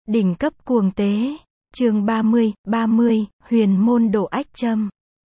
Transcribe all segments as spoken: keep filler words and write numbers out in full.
Đỉnh cấp cuồng tế. Chương ba mươi, ba mươi, Huyền môn độ ách châm.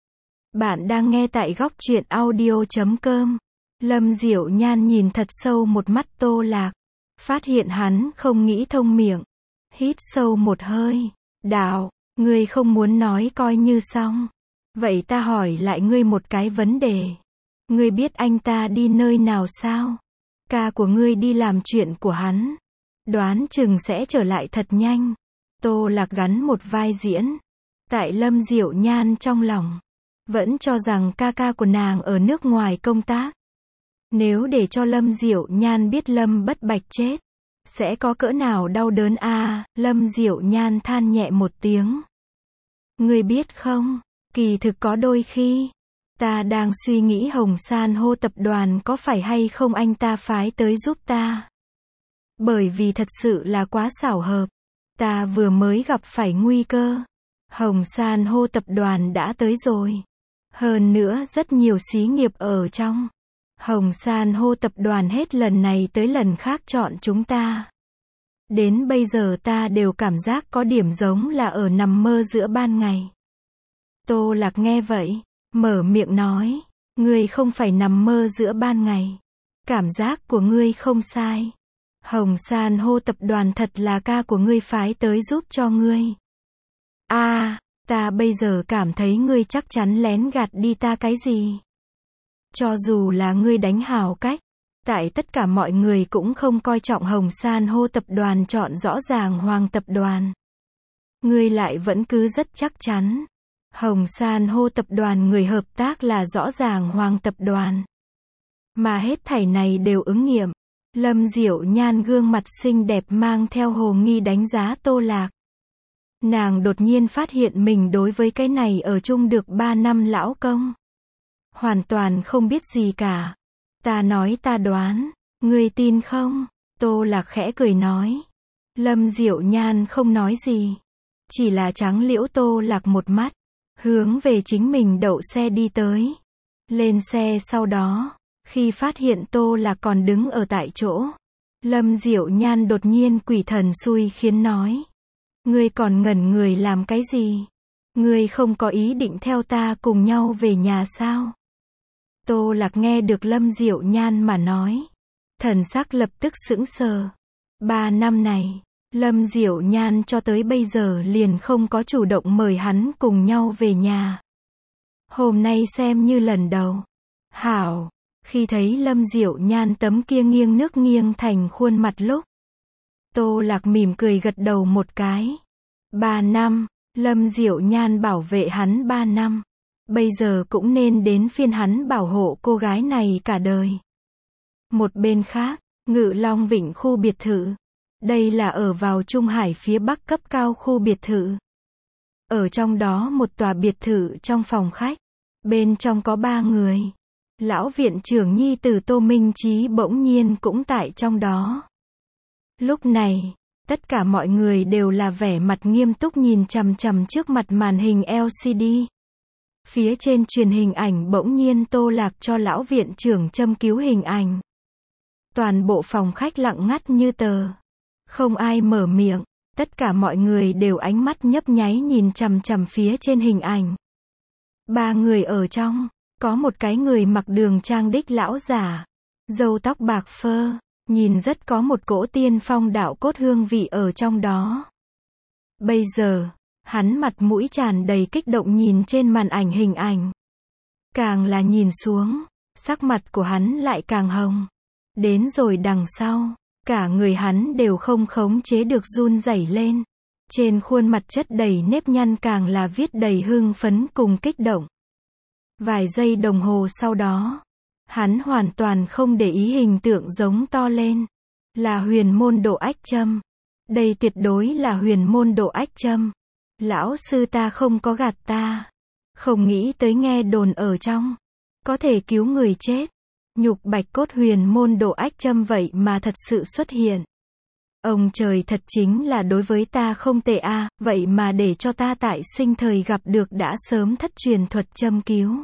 Bạn đang nghe tại góc truyện audio chấm com. Lâm Diệu Nhan nhìn thật sâu một mắt Tô Lạc. Phát hiện hắn không nghĩ thông miệng. Hít sâu một hơi. Đạo, ngươi không muốn nói coi như xong. Vậy ta hỏi lại ngươi một cái vấn đề. Ngươi biết anh ta đi nơi nào sao? Ca của ngươi đi làm chuyện của hắn. Đoán chừng sẽ trở lại thật nhanh. Tô Lạc gắn một vai diễn. Tại Lâm Diệu Nhan trong lòng, vẫn cho rằng ca ca của nàng ở nước ngoài công tác. Nếu để cho Lâm Diệu Nhan biết Lâm Bất Bạch chết, sẽ có cỡ nào đau đớn a à, Lâm Diệu Nhan than nhẹ một tiếng. Ngươi biết không, kỳ thực có đôi khi, ta đang suy nghĩ Hồng San hô tập đoàn có phải hay không anh ta phái tới giúp ta. Bởi vì thật sự là quá xảo hợp. Ta vừa mới gặp phải nguy cơ. Hồng San hô tập đoàn đã tới rồi. Hơn nữa rất nhiều xí nghiệp ở trong. Hồng San hô tập đoàn hết lần này tới lần khác chọn chúng ta. Đến bây giờ ta đều cảm giác có điểm giống là ở nằm mơ giữa ban ngày. Tô Lạc nghe vậy, mở miệng nói. Ngươi không phải nằm mơ giữa ban ngày. Cảm giác của ngươi không sai. Hồng San hô tập đoàn thật là ca của ngươi phái tới giúp cho ngươi. A, à, ta bây giờ cảm thấy ngươi chắc chắn lén gạt đi ta cái gì. Cho dù là ngươi đánh hào cách, tại tất cả mọi người cũng không coi trọng Hồng San hô tập đoàn chọn rõ ràng Hoàng tập đoàn. Ngươi lại vẫn cứ rất chắc chắn. Hồng San hô tập đoàn người hợp tác là rõ ràng Hoàng tập đoàn. Mà hết thảy này đều ứng nghiệm. Lâm Diệu Nhan gương mặt xinh đẹp mang theo hồ nghi đánh giá Tô Lạc. Nàng đột nhiên phát hiện mình đối với cái này ở chung được ba năm lão công. Hoàn toàn không biết gì cả. Ta nói ta đoán, ngươi tin không? Tô Lạc khẽ cười nói. Lâm Diệu Nhan không nói gì. Chỉ là trắng liễu Tô Lạc một mắt. Hướng về chính mình đậu xe đi tới. Lên xe sau đó. Khi phát hiện Tô Lạc còn đứng ở tại chỗ, Lâm Diệu Nhan đột nhiên quỷ thần xui khiến nói. Ngươi còn ngẩn người làm cái gì? Ngươi không có ý định theo ta cùng nhau về nhà sao? Tô Lạc nghe được Lâm Diệu Nhan mà nói. Thần sắc lập tức sững sờ. Ba năm này, Lâm Diệu Nhan cho tới bây giờ liền không có chủ động mời hắn cùng nhau về nhà. Hôm nay xem như lần đầu. Hảo. Khi thấy Lâm Diệu Nhan tấm kia nghiêng nước nghiêng thành khuôn mặt lúc, Tô Lạc mỉm cười gật đầu một cái. Ba năm, Lâm Diệu Nhan bảo vệ hắn ba năm. Bây giờ cũng nên đến phiên hắn bảo hộ cô gái này cả đời. Một bên khác, Ngự Long Vịnh khu biệt thự. Đây là ở vào Trung Hải phía bắc cấp cao khu biệt thự. Ở trong đó một tòa biệt thự trong phòng khách. Bên trong có ba người. Lão viện trưởng nhi tử Tô Minh Chí bỗng nhiên cũng tại trong đó. Lúc này, tất cả mọi người đều là vẻ mặt nghiêm túc nhìn chằm chằm trước mặt màn hình L C D. Phía trên truyền hình ảnh bỗng nhiên Tô Lạc cho lão viện trưởng châm cứu hình ảnh. Toàn bộ phòng khách lặng ngắt như tờ. Không ai mở miệng, tất cả mọi người đều ánh mắt nhấp nháy nhìn chằm chằm phía trên hình ảnh. Ba người ở trong. Có một cái người mặc đường trang đích lão giả, râu tóc bạc phơ, nhìn rất có một cỗ tiên phong đạo cốt hương vị ở trong đó. Bây giờ, hắn mặt mũi tràn đầy kích động nhìn trên màn ảnh hình ảnh. Càng là nhìn xuống, sắc mặt của hắn lại càng hồng. Đến rồi đằng sau, cả người hắn đều không khống chế được run rẩy lên. Trên khuôn mặt chất đầy nếp nhăn càng là viết đầy hưng phấn cùng kích động. Vài giây đồng hồ sau đó, hắn hoàn toàn không để ý hình tượng giống to lên. Là huyền môn độ ách châm. Đây tuyệt đối là huyền môn độ ách châm. Lão sư ta không có gạt ta. Không nghĩ tới nghe đồn ở trong. Có thể cứu người chết. Nhục bạch cốt huyền môn độ ách châm vậy mà thật sự xuất hiện. Ông trời thật chính là đối với ta không tệ a à, vậy mà để cho ta tại sinh thời gặp được đã sớm thất truyền thuật châm cứu.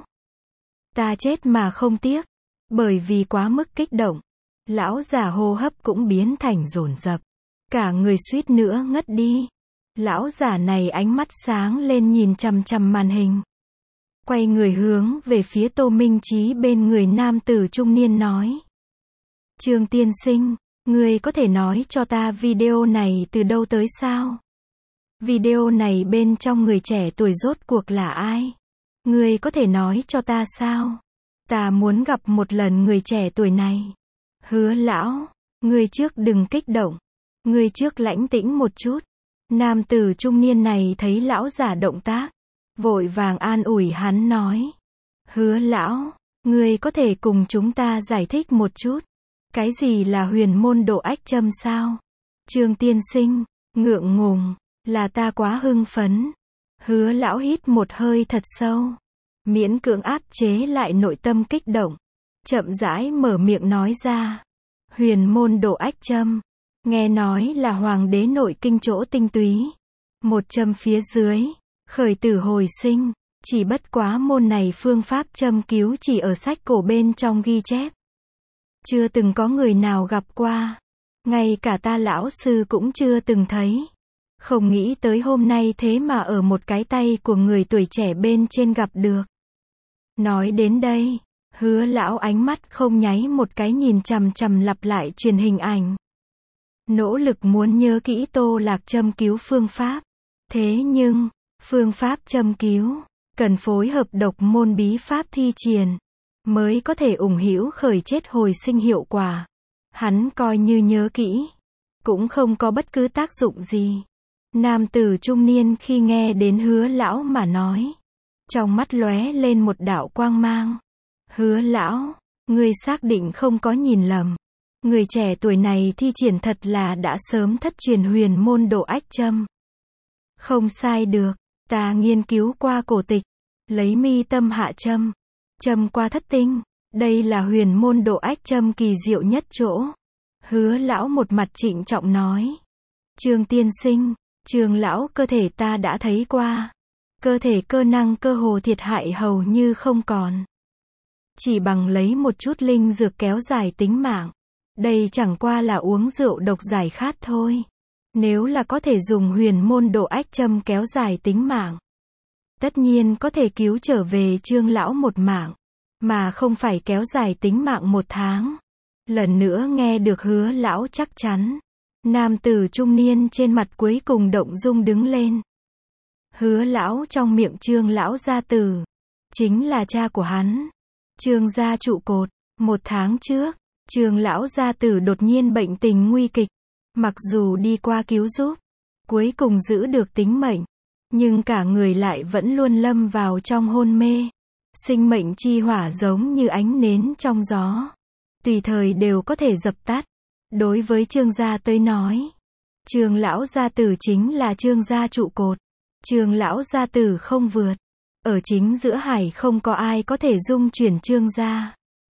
Ta chết mà không tiếc. Bởi vì quá mức kích động, lão già hô hấp cũng biến thành dồn dập. cả người suýt nữa ngất đi. Lão giả này ánh mắt sáng lên nhìn chằm chằm màn hình. Quay người hướng về phía Tô Minh Chí bên người nam tử trung niên nói. Trương tiên sinh, ngươi có thể nói cho ta video này từ đâu tới sao? Video này bên trong người trẻ tuổi rốt cuộc là ai? Ngươi có thể nói cho ta sao? Ta muốn gặp một lần người trẻ tuổi này. Hứa lão, ngươi trước đừng kích động. Ngươi trước lãnh tĩnh một chút. Nam tử trung niên này thấy lão giả động tác, vội vàng an ủi hắn nói. Hứa lão, ngươi có thể cùng chúng ta giải thích một chút. Cái gì là huyền môn độ ách châm sao? Trương tiên sinh, ngượng ngùng, là ta quá hưng phấn. Hứa lão hít một hơi thật sâu, miễn cưỡng áp chế lại nội tâm kích động, chậm rãi mở miệng nói ra. Huyền môn độ ách châm, nghe nói là hoàng đế nội kinh chỗ tinh túy. Một châm phía dưới, khởi tử hồi sinh, chỉ bất quá môn này phương pháp châm cứu chỉ ở sách cổ bên trong ghi chép. Chưa từng có người nào gặp qua, ngay cả ta lão sư cũng chưa từng thấy. Không nghĩ tới hôm nay thế mà ở một cái tay của người tuổi trẻ bên trên gặp được. Nói đến đây, hứa lão ánh mắt không nháy một cái nhìn chằm chằm lặp lại truyền hình ảnh. Nỗ lực muốn nhớ kỹ Tô Lạc châm cứu phương pháp. Thế nhưng, phương pháp châm cứu, cần phối hợp độc môn bí pháp thi triển, mới có thể ủng hữu khởi chết hồi sinh hiệu quả. Hắn coi như nhớ kỹ, cũng không có bất cứ tác dụng gì. Nam tử trung niên khi nghe đến hứa lão mà nói, trong mắt lóe lên một đạo quang mang. Hứa lão, ngươi xác định không có nhìn lầm. Người trẻ tuổi này thi triển thật là đã sớm thất truyền huyền môn độ ách châm. Không sai được, ta nghiên cứu qua cổ tịch, lấy mi tâm hạ châm, châm qua thất tinh, đây là huyền môn độ ách châm kỳ diệu nhất chỗ. Hứa lão một mặt trịnh trọng nói. Trương tiên sinh, Trương lão cơ thể ta đã thấy qua. Cơ thể cơ năng cơ hồ thiệt hại hầu như không còn. Chỉ bằng lấy một chút linh dược kéo dài tính mạng. Đây chẳng qua là uống rượu độc giải khát thôi. Nếu là có thể dùng huyền môn độ ách châm kéo dài tính mạng, tất nhiên có thể cứu trở về Trương lão một mạng, mà không phải kéo dài tính mạng một tháng. Lần nữa nghe được hứa lão chắc chắn, nam tử trung niên trên mặt cuối cùng động dung đứng lên. Hứa lão trong miệng Trương lão gia tử, chính là cha của hắn, Trương gia trụ cột. Một tháng trước, Trương lão gia tử đột nhiên bệnh tình nguy kịch. Mặc dù đi qua cứu giúp, cuối cùng giữ được tính mệnh, nhưng cả người lại vẫn luôn lâm vào trong hôn mê. Sinh mệnh chi hỏa giống như ánh nến trong gió, tùy thời đều có thể dập tắt. Đối với Trương gia tới nói, Trương lão gia tử chính là Trương gia trụ cột. Trương lão gia tử không vượt, ở chính giữa hải không có ai có thể dung chuyển Trương gia.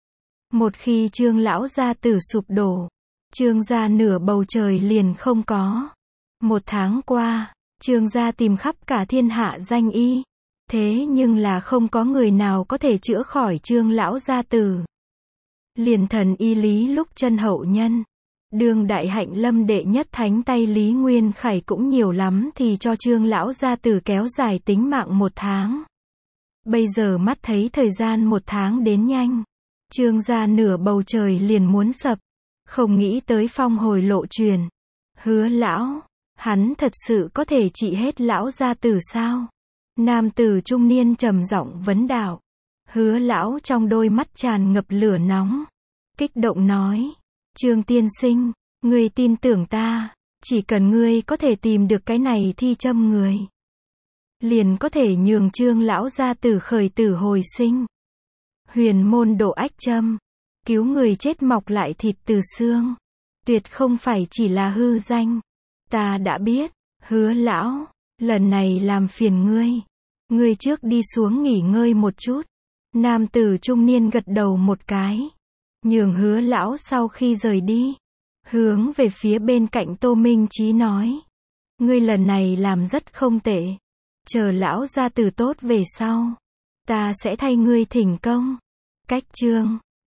Một khi Trương lão gia tử sụp đổ, Trương gia nửa bầu trời liền không có. Một tháng qua, Trương gia tìm khắp cả thiên hạ danh y, thế nhưng là không có người nào có thể chữa khỏi Trương lão gia tử. Liền thần y Lý Lúc Chân hậu nhân, đương đại hạnh lâm đệ nhất thánh tay Lý Nguyên Khải cũng nhiều lắm thì cho Trương lão gia tử kéo dài tính mạng một tháng. Bây giờ mắt thấy thời gian một tháng đến nhanh, Trương gia nửa bầu trời liền muốn sập. Không nghĩ tới phong hồi lộ truyền. Hứa lão, hắn thật sự có thể trị hết lão gia tử sao? Nam tử trung niên trầm giọng vấn đạo. Hứa lão trong đôi mắt tràn ngập lửa nóng, kích động nói. Trương tiên sinh, ngươi tin tưởng ta, chỉ cần ngươi có thể tìm được cái này thi châm người, liền có thể nhường Trương lão gia tử khởi tử hồi sinh. Huyền môn độ ách châm, cứu người chết mọc lại thịt từ xương, tuyệt không phải chỉ là hư danh. Ta đã biết, hứa lão, lần này làm phiền ngươi. Ngươi trước đi xuống nghỉ ngơi một chút. Nam tử trung niên gật đầu một cái, nhường hứa lão sau khi rời đi, hướng về phía bên cạnh Tô Minh Chí nói. Ngươi lần này làm rất không tệ. Chờ lão gia tử tốt về sau, ta sẽ thay ngươi thỉnh công. Cách chương